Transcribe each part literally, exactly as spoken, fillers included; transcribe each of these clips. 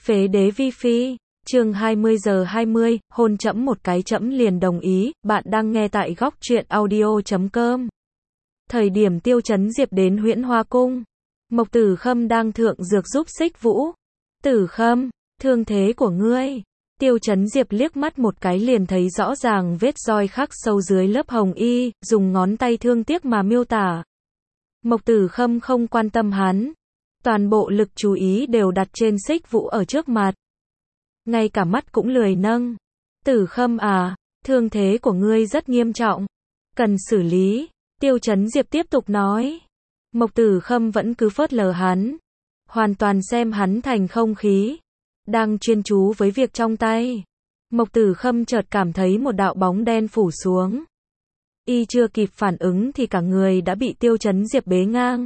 Phế đế vi phi, chương hai mươi giờ hai mươi, hôn trẫm một cái trẫm liền đồng ý, bạn đang nghe tại góc truyện audio chấm com. Thời điểm Tiêu Chấn Diệp đến Huyễn Hoa Cung, Mộc Tử Khâm đang thượng dược giúp Xích Vũ. Tử Khâm, thương thế của ngươi. Tiêu Chấn Diệp liếc mắt một cái liền thấy rõ ràng vết roi khắc sâu dưới lớp hồng y, dùng ngón tay thương tiếc mà miêu tả. Mộc Tử Khâm không quan tâm hắn. Toàn bộ lực chú ý đều đặt trên Xích Vũ ở trước mặt. Ngay cả mắt cũng lười nâng. Tử Khâm à, thương thế của ngươi rất nghiêm trọng. Cần xử lý. Tiêu Chấn Diệp tiếp tục nói. Mộc Tử Khâm vẫn cứ phớt lờ hắn. Hoàn toàn xem hắn thành không khí. Đang chuyên chú với việc trong tay. Mộc Tử Khâm chợt cảm thấy một đạo bóng đen phủ xuống. Y chưa kịp phản ứng thì cả người đã bị Tiêu Chấn Diệp bế ngang.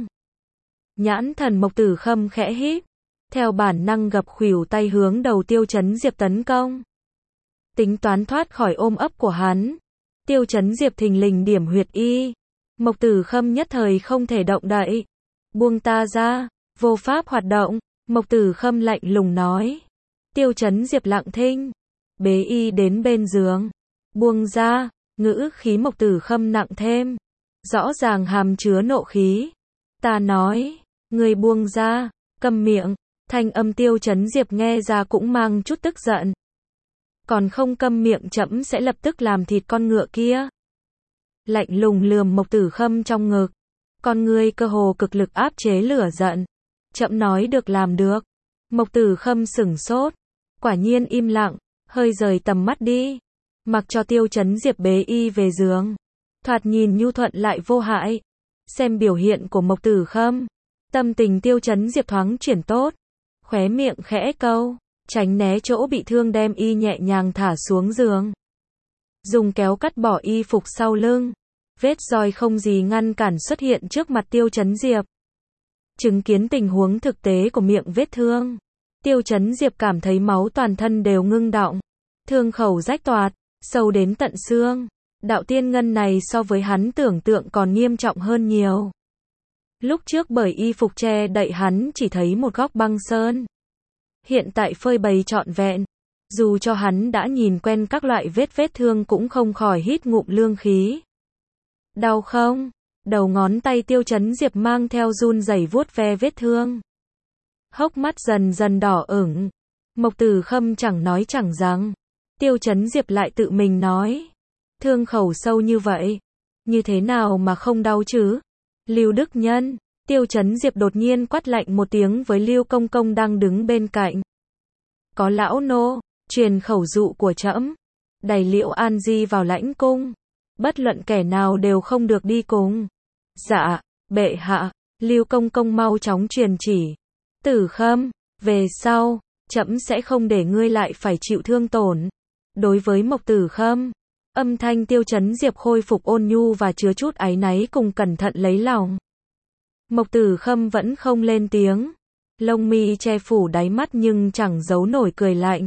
Nhãn thần Mộc Tử Khâm khẽ híp, theo bản năng gập khuỷu tay hướng đầu Tiêu Chấn Diệp tấn công. Tính toán thoát khỏi ôm ấp của hắn. Tiêu Chấn Diệp thình lình điểm huyệt y. Mộc Tử Khâm nhất thời không thể động đậy. Buông ta ra, vô pháp hoạt động. Mộc Tử Khâm lạnh lùng nói. Tiêu Chấn Diệp lặng thinh, bế y đến bên giường. Buông ra, ngữ khí Mộc Tử Khâm nặng thêm, rõ ràng hàm chứa nộ khí. Ta nói, ngươi buông ra, câm miệng. Thanh âm Tiêu Chấn Diệp nghe ra cũng mang chút tức giận. Còn không câm miệng trẫm sẽ lập tức làm thịt con ngựa kia. Lạnh lùng lườm Mộc Tử Khâm trong ngực. Con ngươi cơ hồ cực lực áp chế lửa giận. Trẫm nói được làm được. Mộc Tử Khâm sửng sốt. Quả nhiên im lặng, hơi rời tầm mắt đi. Mặc cho Tiêu Chấn Diệp bế y về giường. Thoạt nhìn nhu thuận lại vô hại. Xem biểu hiện của Mộc Tử Khâm, tâm tình Tiêu Chấn Diệp thoáng chuyển tốt. Khóe miệng khẽ câu, tránh né chỗ bị thương đem y nhẹ nhàng thả xuống giường. Dùng kéo cắt bỏ y phục sau lưng. Vết roi không gì ngăn cản xuất hiện trước mặt Tiêu Chấn Diệp. Chứng kiến tình huống thực tế của miệng vết thương. Tiêu Chấn Diệp cảm thấy máu toàn thân đều ngưng đọng. Thương khẩu rách toạc, sâu đến tận xương. Đạo tiên ngân này so với hắn tưởng tượng còn nghiêm trọng hơn nhiều. Lúc trước bởi y phục che đậy hắn chỉ thấy một góc băng sơn. Hiện tại phơi bày trọn vẹn. Dù cho hắn đã nhìn quen các loại vết vết thương cũng không khỏi hít ngụm lương khí. Đau không? Đầu ngón tay Tiêu Chấn Diệp mang theo run rẩy vuốt ve vết thương. Hốc mắt dần dần đỏ ửng. Mộc Tử Khâm chẳng nói chẳng rằng. Tiêu Chấn Diệp lại tự mình nói. Thương khẩu sâu như vậy. Như thế nào mà không đau chứ? Lưu Đức Nhân. Tiêu Chấn Diệp đột nhiên quát lạnh một tiếng với Lưu Công Công đang đứng bên cạnh. Có lão nô, truyền khẩu dụ của trẫm. Đẩy Liễu An Di vào lãnh cung. Bất luận kẻ nào đều không được đi cùng. Dạ, bệ hạ. Lưu Công Công mau chóng truyền chỉ. Tử Khâm, về sau, trẫm sẽ không để ngươi lại phải chịu thương tổn. Đối với Mộc Tử Khâm, âm thanh Tiêu Chấn Diệp khôi phục ôn nhu và chứa chút áy náy cùng cẩn thận lấy lòng. Mộc Tử Khâm vẫn không lên tiếng. Lông mi che phủ đáy mắt nhưng chẳng giấu nổi cười lạnh.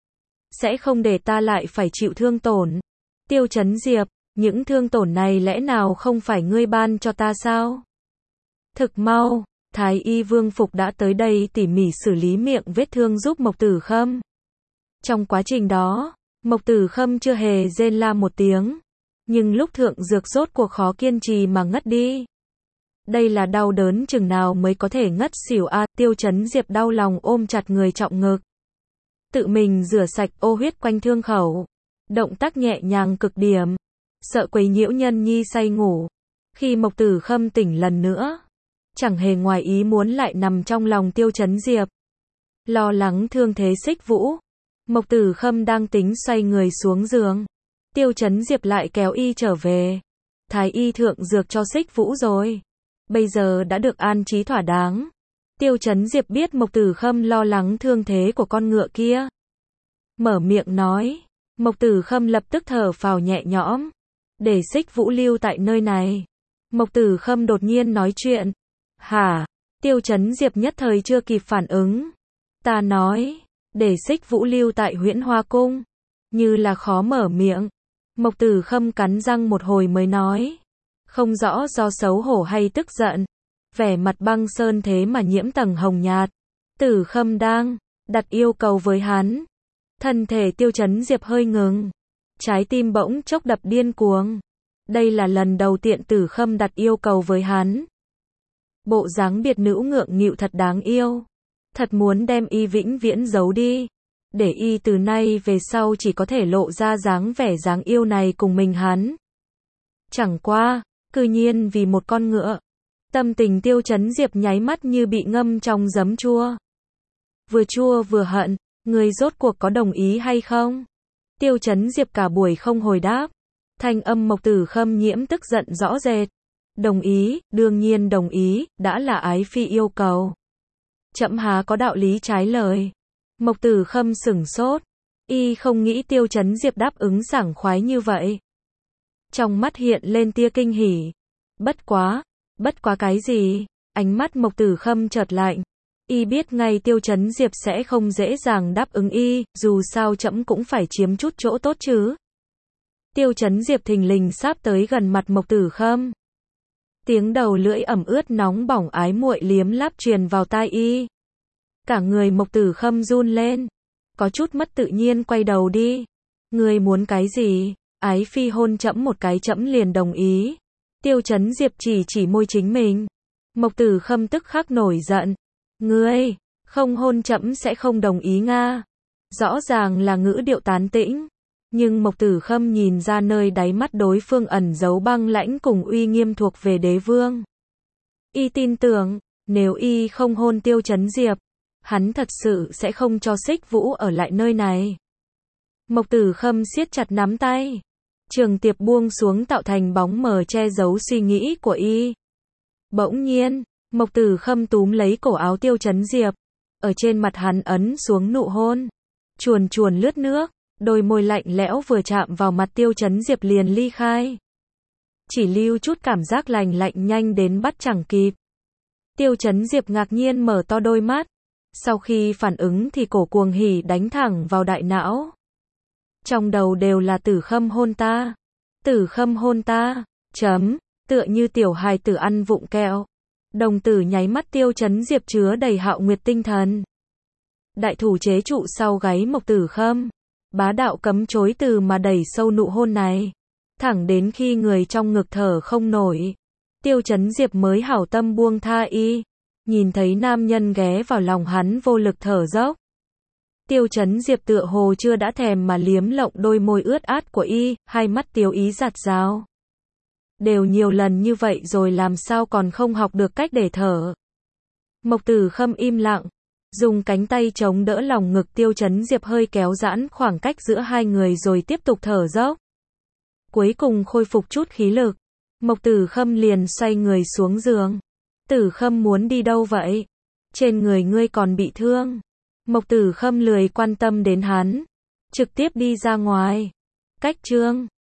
Sẽ không để ta lại phải chịu thương tổn. Tiêu Chấn Diệp, những thương tổn này lẽ nào không phải ngươi ban cho ta sao? Thực mau, Thái Y Vương Phục đã tới đây tỉ mỉ xử lý miệng vết thương giúp Mộc Tử Khâm. Trong quá trình đó, Mộc Tử Khâm chưa hề rên la một tiếng. Nhưng lúc thượng dược rốt cuộc khó kiên trì mà ngất đi. Đây là đau đớn chừng nào mới có thể ngất xỉu a? À, Tiêu Chấn Diệp đau lòng ôm chặt người trọng ngực. Tự mình rửa sạch ô huyết quanh thương khẩu. Động tác nhẹ nhàng cực điểm. Sợ quấy nhiễu nhân nhi say ngủ. Khi Mộc Tử Khâm tỉnh lần nữa, chẳng hề ngoài ý muốn lại nằm trong lòng Tiêu Chấn Diệp. Lo lắng thương thế Xích Vũ. Mộc Tử Khâm đang tính xoay người xuống giường. Tiêu Chấn Diệp lại kéo y trở về. Thái y thượng dược cho Xích Vũ rồi. Bây giờ đã được an trí thỏa đáng. Tiêu Chấn Diệp biết Mộc Tử Khâm lo lắng thương thế của con ngựa kia. Mở miệng nói. Mộc Tử Khâm lập tức thở phào nhẹ nhõm. Để Xích Vũ lưu tại nơi này. Mộc Tử Khâm đột nhiên nói chuyện. Hả? Tiêu Chấn Diệp nhất thời chưa kịp phản ứng. Ta nói. Để Xích Vũ lưu tại Huyễn Hoa Cung. Như là khó mở miệng. Mộc Tử Khâm cắn răng một hồi mới nói. Không rõ do xấu hổ hay tức giận. Vẻ mặt băng sơn thế mà nhiễm tầng hồng nhạt. Tử Khâm đang đặt yêu cầu với hắn. Thân thể Tiêu Chấn Diệp hơi ngừng. Trái tim bỗng chốc đập điên cuồng. Đây là lần đầu Tiện Tử Khâm đặt yêu cầu với hắn. Bộ dáng biệt nữ ngượng nghịu thật đáng yêu. Thật muốn đem y vĩnh viễn giấu đi. Để y từ nay về sau chỉ có thể lộ ra dáng vẻ dáng yêu này cùng mình hắn. Chẳng qua, cư nhiên vì một con ngựa. Tâm tình Tiêu Chấn Diệp nháy mắt như bị ngâm trong giấm chua. Vừa chua vừa hận, người rốt cuộc có đồng ý hay không? Tiêu Chấn Diệp cả buổi không hồi đáp. Thanh âm Mộc Tử Khâm nhiễm tức giận rõ rệt. Đồng ý, đương nhiên đồng ý, đã là ái phi yêu cầu. Chậm há có đạo lý trái lời. Mộc Tử Khâm sửng sốt. Y không nghĩ Tiêu Chấn Diệp đáp ứng sảng khoái như vậy. Trong mắt hiện lên tia kinh hỉ. Bất quá, bất quá cái gì? Ánh mắt Mộc Tử Khâm chợt lạnh. Y biết ngay Tiêu Chấn Diệp sẽ không dễ dàng đáp ứng y, dù sao trẫm cũng phải chiếm chút chỗ tốt chứ. Tiêu Chấn Diệp thình lình sắp tới gần mặt Mộc Tử Khâm. Tiếng đầu lưỡi ẩm ướt nóng bỏng ái muội liếm láp truyền vào tai y. Cả người Mộc Tử Khâm run lên. Có chút mất tự nhiên quay đầu đi. Ngươi muốn cái gì? Ái phi hôn trẫm một cái trẫm liền đồng ý. Tiêu Chấn Diệp chỉ chỉ môi chính mình. Mộc Tử Khâm tức khắc nổi giận. Ngươi, không hôn trẫm sẽ không đồng ý nga. Rõ ràng là ngữ điệu tán tĩnh. Nhưng Mộc Tử Khâm nhìn ra nơi đáy mắt đối phương ẩn giấu băng lãnh cùng uy nghiêm thuộc về đế vương. Y tin tưởng, nếu y không hôn Tiêu Chấn Diệp, hắn thật sự sẽ không cho Xích Vũ ở lại nơi này. Mộc Tử Khâm siết chặt nắm tay. Trường tiệp buông xuống tạo thành bóng mờ che giấu suy nghĩ của y. Bỗng nhiên, Mộc Tử Khâm túm lấy cổ áo Tiêu Chấn Diệp. Ở trên mặt hắn ấn xuống nụ hôn. Chuồn chuồn lướt nước. Đôi môi lạnh lẽo vừa chạm vào mặt Tiêu Chấn Diệp liền ly khai. Chỉ lưu chút cảm giác lành lạnh nhanh đến bắt chẳng kịp. Tiêu Chấn Diệp ngạc nhiên mở to đôi mắt. Sau khi phản ứng thì cổ cuồng hỉ đánh thẳng vào đại não. Trong đầu đều là Tử Khâm hôn ta. Tử Khâm hôn ta. Chấm. Tựa như tiểu hài tử ăn vụng kẹo. Đồng tử nháy mắt Tiêu Chấn Diệp chứa đầy hạo nguyệt tinh thần. Đại thủ chế trụ sau gáy Mộc Tử Khâm. Bá đạo cấm chối từ mà đẩy sâu nụ hôn này. Thẳng đến khi người trong ngực thở không nổi. Tiêu Chấn Diệp mới hảo tâm buông tha y. Nhìn thấy nam nhân ghé vào lòng hắn vô lực thở dốc. Tiêu Chấn Diệp tựa hồ chưa đã thèm mà liếm lộng đôi môi ướt át của y, hai mắt tiêu ý giạt rào. Đều nhiều lần như vậy rồi làm sao còn không học được cách để thở. Mộc Tử Khâm im lặng. Dùng cánh tay chống đỡ lòng ngực Tiêu Chấn Diệp hơi kéo giãn khoảng cách giữa hai người rồi tiếp tục thở dốc. Cuối cùng khôi phục chút khí lực. Mộc Tử Khâm liền xoay người xuống giường. Tử Khâm muốn đi đâu vậy? Trên người ngươi còn bị thương. Mộc Tử Khâm lười quan tâm đến hắn. Trực tiếp đi ra ngoài. Cách chương